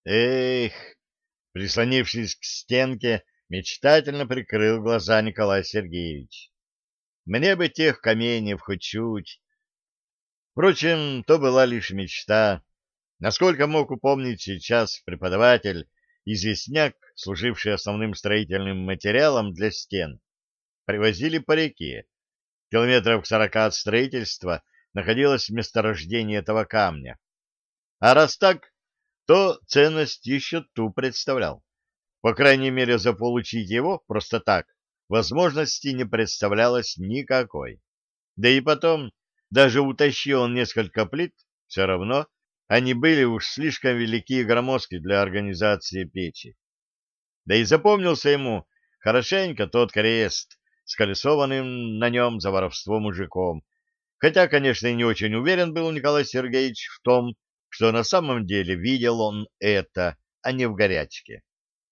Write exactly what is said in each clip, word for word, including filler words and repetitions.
Эх, прислонившись к стенке, мечтательно прикрыл глаза Николай Сергеевич. Мне бы тех каменьев хоть чуть. Впрочем, то была лишь мечта. Насколько мог упомнить сейчас преподаватель, известняк, служивший основным строительным материалом для стен, привозили по реке. Километров к сорока от строительства находилось месторождение этого камня. А раз так, то ценность еще ту представлял. По крайней мере, заполучить его просто так возможности не представлялось никакой. Да и потом, даже утащи он несколько плит, все равно они были уж слишком велики и громоздки для организации печи. Да и запомнился ему хорошенько тот крест с колесованным на нем за воровство мужиком. Хотя, конечно, и не очень уверен был Николай Сергеевич в том, что на самом деле видел он это, а не в горячке.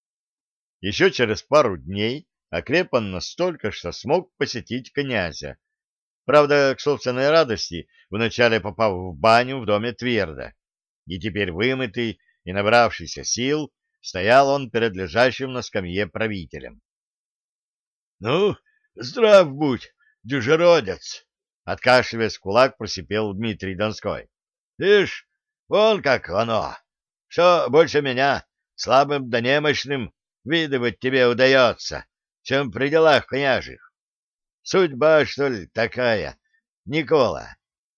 Еще через пару дней окреп он настолько, что смог посетить князя. Правда, к собственной радости, вначале попав в баню в доме Тверда. И теперь вымытый и набравшийся сил, стоял он перед лежащим на скамье правителем. — Ну, здрав будь, дюжеродец! — откашливаясь в кулак, просипел Дмитрий Донской. — Ишь, вон как оно! Что больше меня, слабым да немощным, видывать тебе удается, чем при делах княжих. Судьба, что ли, такая, Никола?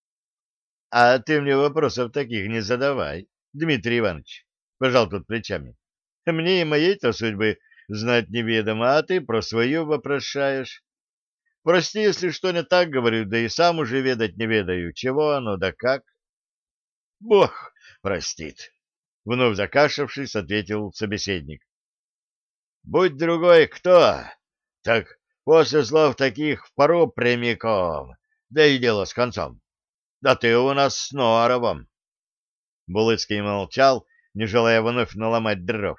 — А ты мне вопросов таких не задавай, Дмитрий Иванович, — пожал тут плечами. — Мне и моей-то судьбы знать неведомо, а ты про свою вопрошаешь. Прости, если что не так говорю, да и сам уже ведать не ведаю, чего оно да как. — Бог простит, — вновь закашлявшись, ответил собеседник. — Будь другой кто, так после слов таких в пару прямиком, да и дело с концом. Да ты у нас с норовом. Булыцкий молчал, не желая вновь наломать дров.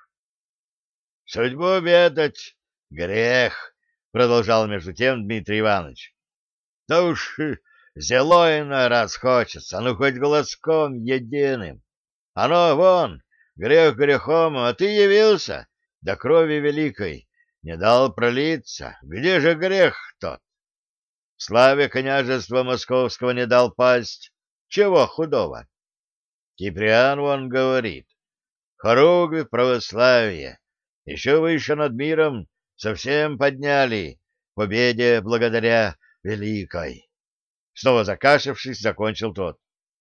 — Судьбу ведать — грех, — продолжал между тем Дмитрий Иванович. — Да уж зело иной раз хочется, ну хоть глазком единым. Оно вон, грех грехом, а ты явился, до крови великой, не дал пролиться. Где же грех тот? Славе княжества московского не дал пасть. Чего худого? Киприан вон говорит. Хоругвь православие. Еще выше над миром совсем подняли. Победе благодаря великой. Снова закашлявшись, закончил тот.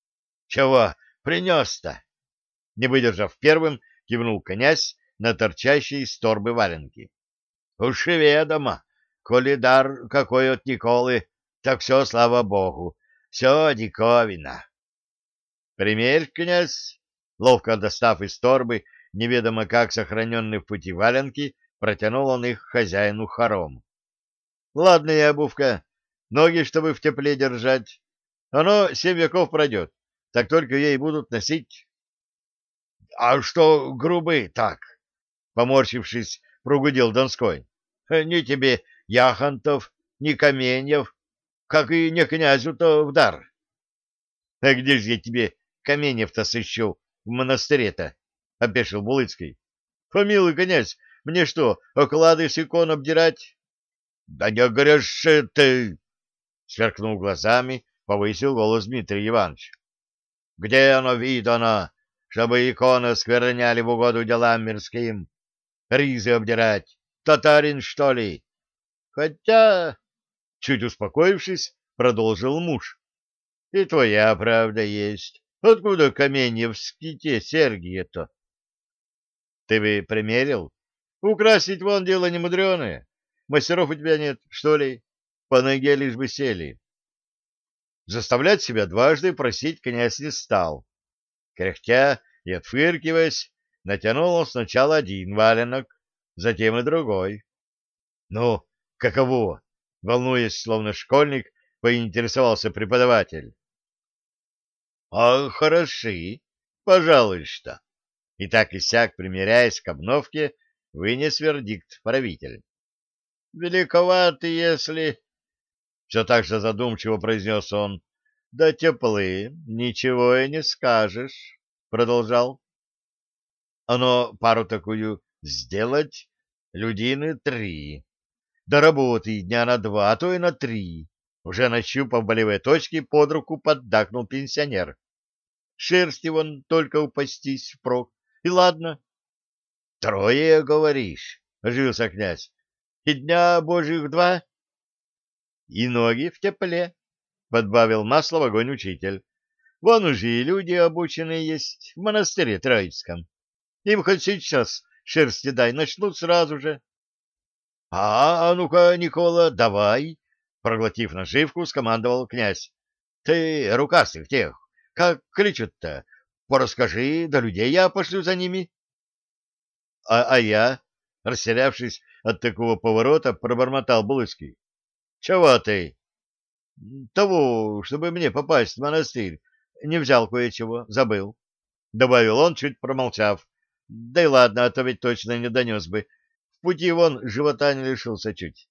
Чего принес-то? Не выдержав первым, кивнул князь на торчащие из торбы валенки. Уж и ведомо, коли дар какой от Николы, так все, слава богу, все диковина. Примерь, князь, ловко достав из торбы неведомо как сохраненные в пути валенки, протянул он их хозяину хором. Ладная обувка, ноги, чтобы в тепле держать. Оно семь веков пройдет, так только ей будут носить. — А что грубы так? — поморщившись, прогудел Донской. — Ни тебе яхонтов, ни каменьев, как и не князю-то в дар. — А где же я тебе каменьев-то сыщу в монастыре-то? — опешил Булыцкий. — Помилуй, князь, мне что, оклады с икон обдирать? — Да не греши ты! — сверкнул глазами, повысил голос Дмитрий Иванович. — Где оно видано, чтобы иконы скверняли в угоду делам мирским? Ризы обдирать? Татарин, что ли? Хотя, чуть успокоившись, продолжил муж. И твоя правда есть. Откуда каменья в ските Сергия-то? Ты бы примерил? Украсить вон дело немудреное. Мастеров у тебя нет, что ли? По ноге лишь бы сели. Заставлять себя дважды просить князь не стал. Кряхтя и отфыркиваясь, натянул он сначала один валенок, затем и другой. — Ну, каково? — волнуясь, словно школьник, поинтересовался преподаватель. — А хороши, пожалуй, что. И так и сяк, примиряясь к обновке, вынес вердикт правитель. — Великоваты, если... — все так же задумчиво произнес он. — Да теплы, ничего и не скажешь, — продолжал. Оно пару такую сделать, людины три. До работы дня на два, а то и на три. Уже нащупав болевые точки, под руку поддакнул пенсионер. Шерсти вон только упастись впрок. И ладно. — Трое, говоришь, — оживился князь. — И дня божьих два? — И ноги в тепле, — подбавил масло в огонь учитель. — Вон уже и люди обученные есть в монастыре Троицком. Им хоть сейчас шерсти дай, начнут сразу же. — А, а ну-ка, Никола, давай, — проглотив наживку, скомандовал князь. — Ты рукастых тех, как кличут-то? Порасскажи, да людей я пошлю за ними. — А, а я, растерявшись от такого поворота, пробормотал Булыцкий. — Чего ты? — Того, чтобы мне попасть в монастырь. Не взял кое-чего, забыл. — добавил он, чуть промолчав. — Да и ладно, а то ведь точно не донес бы. В пути вон живота не лишился чуть.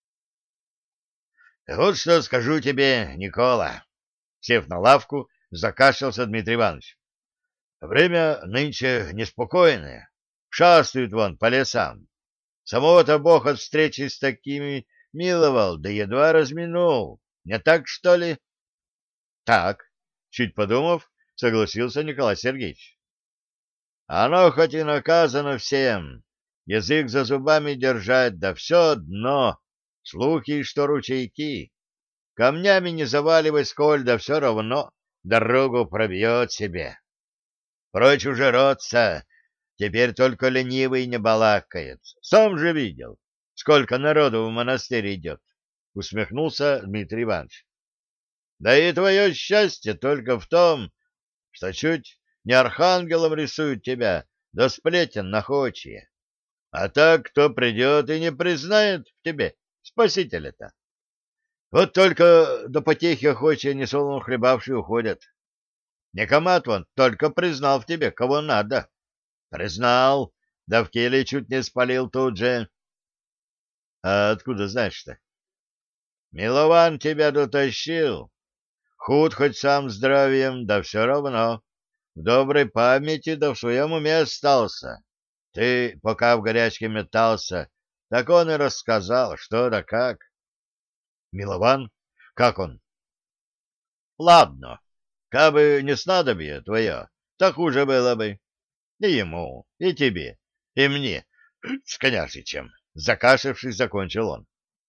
— Вот что скажу тебе, Никола. Сев на лавку, закашлялся Дмитрий Иванович. — Время нынче неспокойное. Шастают вон по лесам. Самого-то Бог от встречи с такими миловал, да едва разминул. Не так, что ли? — Так, чуть подумав, согласился Николай Сергеевич. — Оно хоть и наказано всем, язык за зубами держать, да все дно, слухи, что ручейки. Камнями не заваливай сколь, да все равно дорогу пробьет себе. Прочь уже родца, теперь только ленивый не балакает. Сам же видел, сколько народу в монастырь идет, — усмехнулся Дмитрий Иванович. Да и твое счастье только в том, что чуть не архангелом рисуют тебя, да сплетен находчие. А так кто придет и не признает в тебе спасителя-то? Вот только до потехи охочие несолоно хлебавшие уходят. Некомат вон только признал в тебе, кого надо. Признал, да в келе чуть не спалил тут же. А откуда знаешь-то? Милован тебя дотащил. Худ хоть сам здравием, да все равно. В доброй памяти да в своем уме остался. Ты, пока в горячке метался, так он и рассказал, что да как. Милован? Как он? Ладно, кабы не снадобье твое, так хуже было бы. И ему, и тебе, и мне, с княжичем. Закашлявшись, закончил он.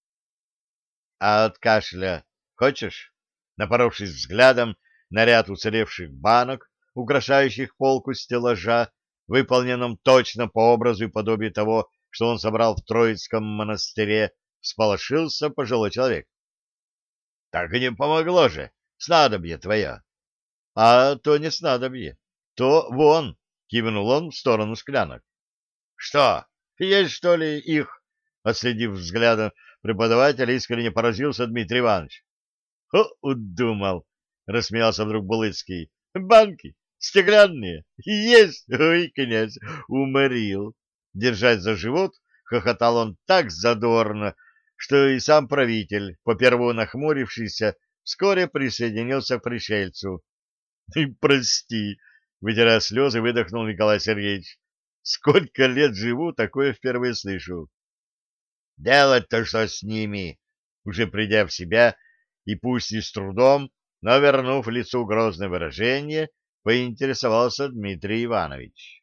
А от кашля хочешь? Напоровшись взглядом на ряд уцелевших банок, украшающих полку стеллажа, выполненном точно по образу и подобию того, что он собрал в Троицком монастыре, всполошился пожилой человек. — Так и не помогло же, снадобье твое. — А то не снадобье, то вон, — кивнул он в сторону склянок. — Что, есть, что ли, их? — отследив взглядом преподавателя, искренне поразился Дмитрий Иванович. — О, удумал! — рассмеялся вдруг Булыцкий. — Банки стеклянные? Есть! Ой, князь, уморил! Держась за живот, хохотал он так задорно, что и сам правитель, поперву нахмурившийся, вскоре присоединился к пришельцу. — Прости! — вытирая слезы, выдохнул Николай Сергеевич. — Сколько лет живу, такое впервые слышу. — Делать-то что с ними? Уже придя в себя и пусть и с трудом, но вернув лицу грозное выражение, поинтересовался Дмитрий Иванович.